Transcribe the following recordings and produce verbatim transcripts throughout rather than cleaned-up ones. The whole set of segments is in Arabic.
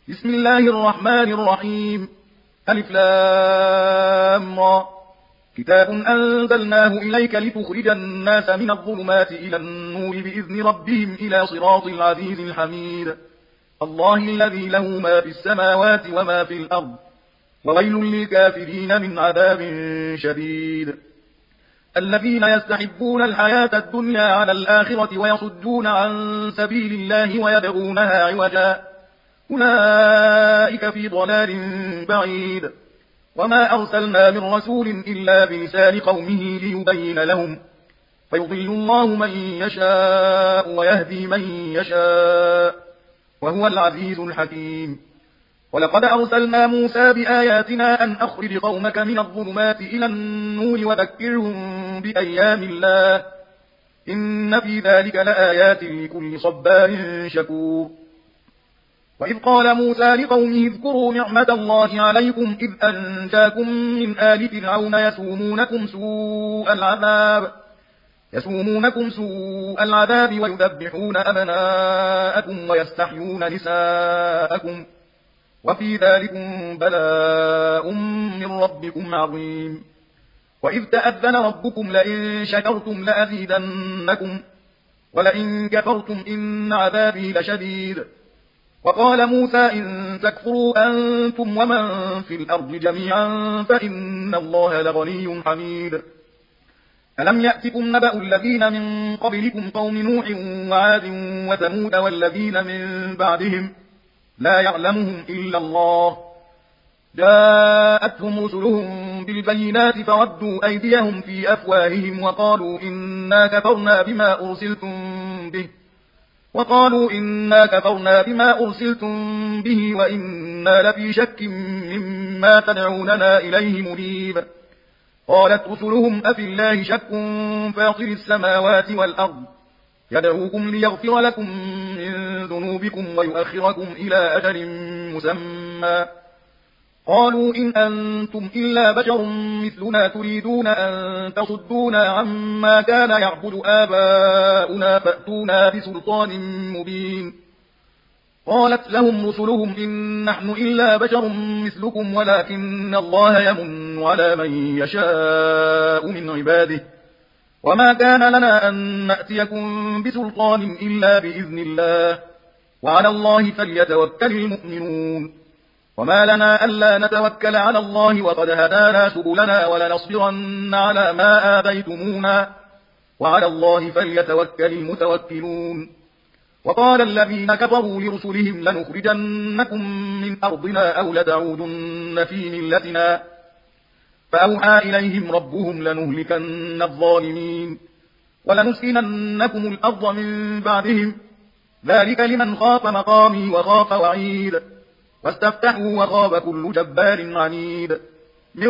بسم الله الرحمن الرحيم. ألف لام را. كتاب أنزلناه إليك لتخرج الناس من الظلمات إلى النور بإذن ربهم إلى صراط العزيز الحميد. الله الذي له ما في السماوات وما في الأرض، وويل للكافرين من عذاب شديد. الذين يستحبون الحياة الدنيا على الآخرة ويصدون عن سبيل الله ويبغونها عوجا، أولئك في ضلال بعيد. وما أرسلنا من رسول إلا بلسان قومه ليبين لهم، فيضل الله من يشاء ويهدي من يشاء، وهو العزيز الحكيم. ولقد أرسلنا موسى بآياتنا أن أخرج قومك من الظلمات إلى النور وذكرهم بأيام الله، إن في ذلك لآيات لكل صبار شكور. وإذ قال موسى لقومه اذكروا نعمة الله عليكم إذ أنجاكم من آل فرعون يسومونكم سوء العذاب يسومونكم سوء العذاب ويذبحون أبناءكم ويستحيون نساءكم، وفي ذلكم بلاء من ربكم عظيم. وإذ تأذن ربكم لئن شكرتم لأزيدنكم ولئن كفرتم إن عذابي لشديد. وقال موسى إن تكفروا أنتم ومن في الأرض جميعا فإن الله لغني حميد. ألم يأتكم نبأ الذين من قبلكم قوم نوح وعاد وثمود والذين من بعدهم لا يعلمهم إلا الله، جاءتهم رسلهم بالبينات فردوا أيديهم في أفواههم وقالوا إنا كفرنا بما أرسلتم به وقالوا إنا كفرنا بما أرسلتم به وإنا لفي شك مما تدعوننا إليه مريب. قالت رسلهم أفي الله شك فاطر السماوات والأرض يدعوكم ليغفر لكم من ذنوبكم ويؤخركم إلى أجل مسمى. قالوا إن أنتم إلا بشر مثلنا تريدون أن تصدونا عما كان يعبد آباؤنا فأتونا بسلطان مبين. قالت لهم رسلهم إن نحن إلا بشر مثلكم ولكن الله يمن على من يشاء من عباده، وما كان لنا أن نأتيكم بسلطان إلا بإذن الله، وعلى الله فليتوكل المؤمنون. وما لنا ألا نتوكل على الله وقد هدانا سبلنا ولنصبرن على ما آذيتمونا، وعلى الله فليتوكل المتوكلون. وقال الذين كفروا لرسلهم لنخرجنكم من أرضنا أو لتعودن في ملتنا، فأوحى إليهم ربهم لنهلكن الظالمين ولنسكننكم الأرض من بعدهم، ذلك لمن خاف مقامي وخاف وعيد. واستفتحوا وخاب كل جبار عنيد، من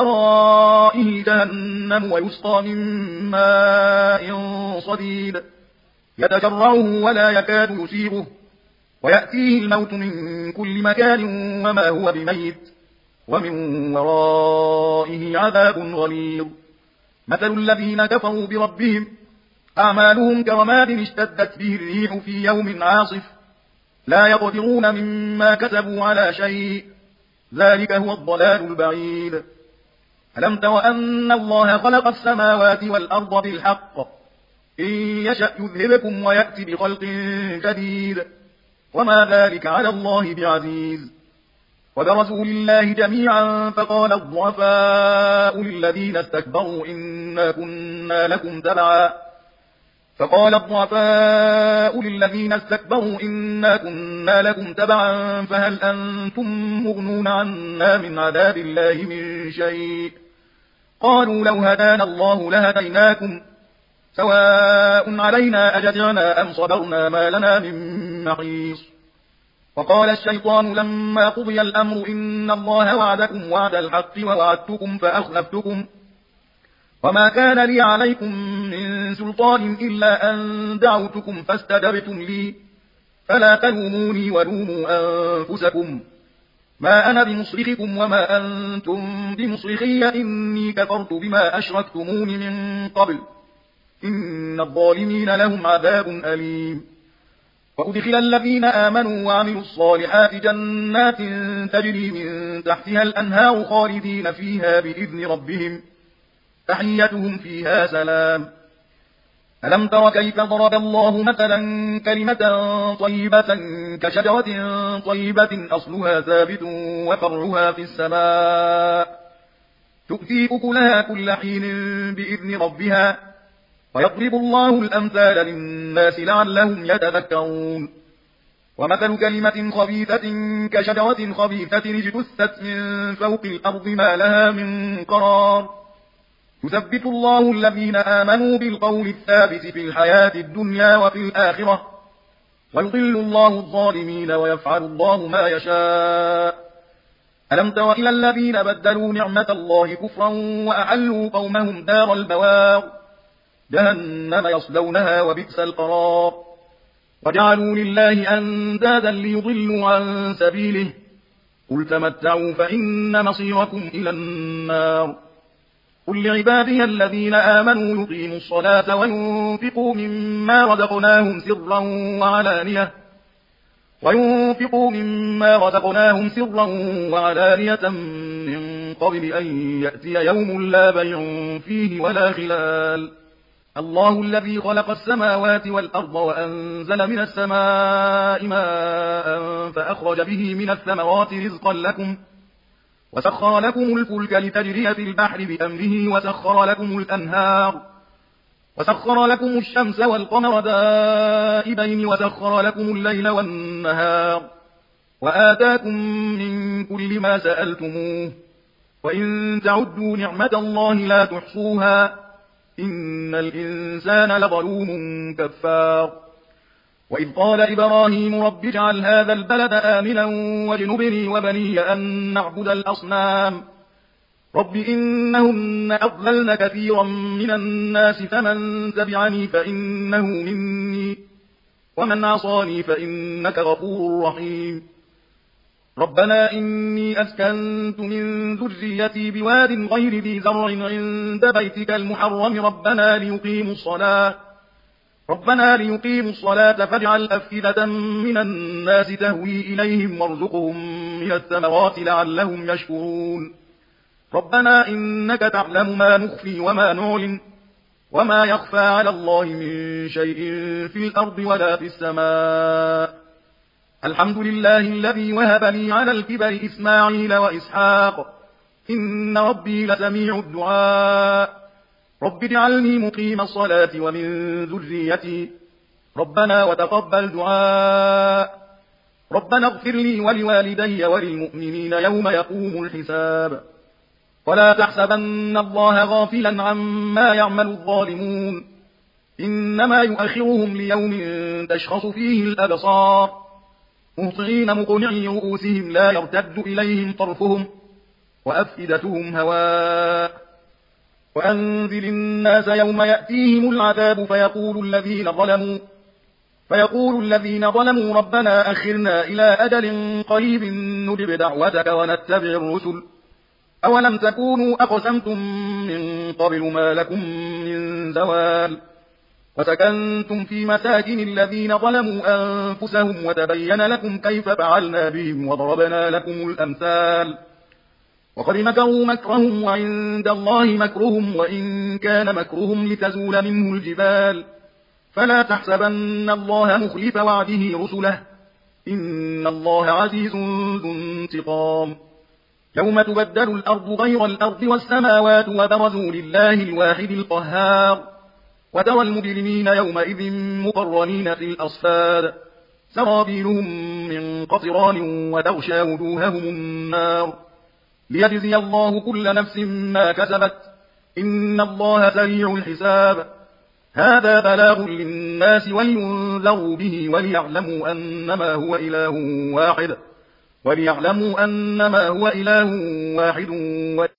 ورائه جهنم ويسقى من ماء صديد يتجرعه ولا يكاد يسيغه ويأتيه الموت من كل مكان وما هو بميت ومن ورائه عذاب غليظ. مثل الذين كفروا بربهم أعمالهم كرماد اشتدت به الريح في يوم عاصف لا يقدرون مما كسبوا على شيء، ذلك هو الضلال البعيد. ألم تر أن الله خلق السماوات والأرض بالحق، إن يشأ يذهبكم ويأتي بخلق جديد، وما ذلك على الله بعزيز. وبرزوا لله جميعا فقال الضعفاء للذين استكبروا إنا كنا لكم تبعا فقال الضعفاء للذين استكبروا إنا كنا لكم تبعا فهل أنتم مغنون عنا من عذاب الله من شيء؟ قالوا لو هدانا الله لهديناكم سواء علينا أجزعنا أم صبرنا ما لنا من محيص. وقال الشيطان لما قضي الأمر إن الله وعدكم وعد الحق ووعدتكم فأخلفتكم وما كان لي عليكم من سلطان إلا أن دعوتكم فاستجبتم لي فلا تلوموني ولوموا أنفسكم، ما أنا بمصرخكم وما أنتم بمصرخي إني كفرت بما أشركتمون من قبل إن الظالمين لهم عذاب أليم. وأدخل الذين آمنوا وعملوا الصالحات جنات تجري من تحتها الأنهار خالدين فيها بإذن ربهم تحيتهم فيها سلام. ألم تر كيف ضرب الله مثلا كلمة طيبة كشجرة طيبة أصلها ثابت وفرعها في السماء تؤتي أكلها كل حين بإذن ربها ويضرب الله الأمثال للناس لعلهم يتذكرون. ومثل كلمة خبيثة كشجرة خبيثة اجتثت من فوق الأرض ما لها من قرار يثبت الله الذين آمنوا بالقول الثابت في الحياة الدنيا وفي الآخرة ويضل الله الظالمين ويفعل الله ما يشاء. ألم تر إلى الذين بدلوا نعمة الله كفرا وأحلوا قومهم دار البوار جهنم يصلونها وبئس القرار وجعلوا لله أندادا ليضلوا عن سبيله قل تمتعوا فإن مصيركم إلى النار. قل لعبادي الذين آمنوا يقيموا الصلاة وينفقوا مما رزقناهم سرا وعلانية وينفقوا مما رزقناهم سرا وعلانية من قبل أن يأتي يوم لا بيع فيه ولا خلال. الله الذي خلق السماوات والأرض وأنزل من السماء ماء فأخرج به من الثمرات رزقا لكم وسخر لكم الفلك لتجري في البحر بأمره وسخر لكم الأنهار وسخر لكم الشمس والقمر دائبين وسخر لكم الليل والنهار وآتاكم من كل ما سألتموه وإن تعدوا نعمة الله لا تحصوها إن الإنسان لظلوم كفار. وإذ قال إبراهيم رب اجعل هذا البلد آمنا واجنبني وبني أن نعبد الأصنام رب إنهن أضللن كثيرا من الناس فمن تبعني فإنه مني ومن عصاني فإنك غفور رحيم. ربنا إني أسكنت من ذريتي بواد غير ذي زرع عند بيتك المحرم ربنا ليقيموا الصلاة ربنا ليقيموا الصلاة فاجعل أفئدة من الناس تهوي إليهم وارزقهم من الثمرات لعلهم يشكرون. ربنا إنك تعلم ما نخفي وما نعلن وما يخفى على الله من شيء في الأرض ولا في السماء. الحمد لله الذي وهب لي على الكبر إسماعيل وإسحاق إن ربي لسميع الدعاء. رب اجعلني مقيم الصلاة ومن ذريتي ربنا وتقبل دعاء. ربنا اغفر لي ولوالدي وللمؤمنين يوم يقوم الحساب. ولا تحسبن الله غافلا عما يعمل الظالمون إنما يؤخرهم ليوم تشخص فيه الأبصار مهطعين مقنعي رؤوسهم لا يرتد إليهم طرفهم وأفئدتهم هواء. وأنذر الناس يوم يأتيهم العذاب فيقول الذين ظلموا فيقول الذين ظلموا ربنا أخرنا إلى أجل قريب نجب دعوتك ونتبع الرسل أولم تكونوا أقسمتم من قبل ما لكم من زوال وسكنتم في مساكن الذين ظلموا أنفسهم وتبين لكم كيف فعلنا بهم وضربنا لكم الأمثال وقد مكروا مكرهم وعند الله مكرهم وإن كان مكرهم لتزول منه الجبال فلا تحسبن الله مخلف وعده رسله إن الله عزيز ذو انتقام. يوم تبدل الأرض غير الأرض والسماوات وبرزوا لله الواحد القهار وترى المجرمين يومئذ مقرنين في الأصفاد سرابيلهم من قطران وتغشى وجوههم النار ليجزي الله كل نفس ما كسبت إن الله سريع الحساب. هذا بلاغ للناس ولينذروا به وليعلموا أنما هو إله واحد وليعلموا أنما هو إله واحد